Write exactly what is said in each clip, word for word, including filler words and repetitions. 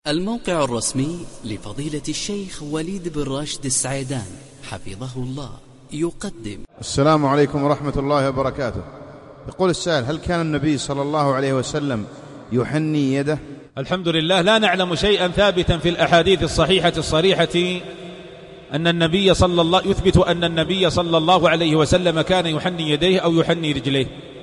الموقع الرسمي لفضيلة الشيخ وليد بن راشد السعيدان حفظه الله يقدم. السلام عليكم ورحمة الله وبركاته. يقول السائل: هل كان النبي صلى الله عليه وسلم يحني يده؟ الحمد لله، لا نعلم شيئا ثابتا في الأحاديث الصحيحة الصريحة أن النبي صلى الله يثبت أن النبي صلى الله عليه وسلم كان يحني يديه أو يحني رجليه،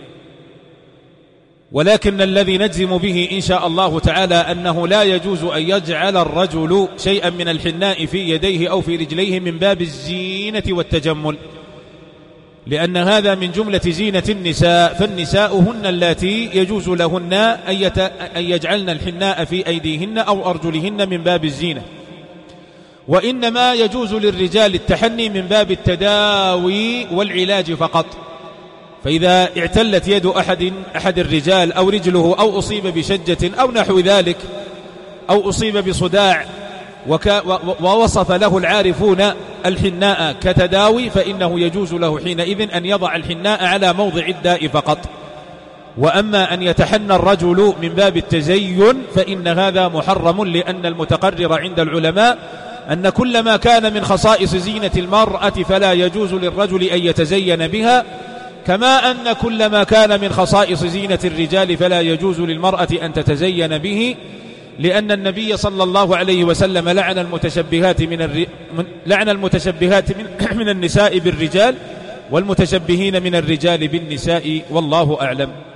ولكن الذي نجزم به إن شاء الله تعالى أنه لا يجوز أن يجعل الرجل شيئا من الحناء في يديه أو في رجليه من باب الزينة والتجمل، لأن هذا من جملة زينة النساء، فالنساء هن اللاتي يجوز لهن أن يجعلن الحناء في أيديهن أو أرجلهن من باب الزينة، وإنما يجوز للرجال التحني من باب التداوي والعلاج فقط. فإذا اعتلت يد أحد, أحد الرجال أو رجله أو أصيب بشجة أو نحو ذلك أو أصيب بصداع ووصف له العارفون الحناء كتداوي، فإنه يجوز له حينئذ أن يضع الحناء على موضع الداء فقط. وأما أن يتحنى الرجل من باب التزين فإن هذا محرم، لأن المتقرر عند العلماء أن كل ما كان من خصائص زينة المرأة فلا يجوز للرجل أن يتزين بها، كما أن كل ما كان من خصائص زينة الرجال فلا يجوز للمرأة أن تتزين به، لأن النبي صلى الله عليه وسلم لعن المتشبهات من الر... لعن المتشبهات من... من النساء بالرجال والمتشبهين من الرجال بالنساء، والله أعلم.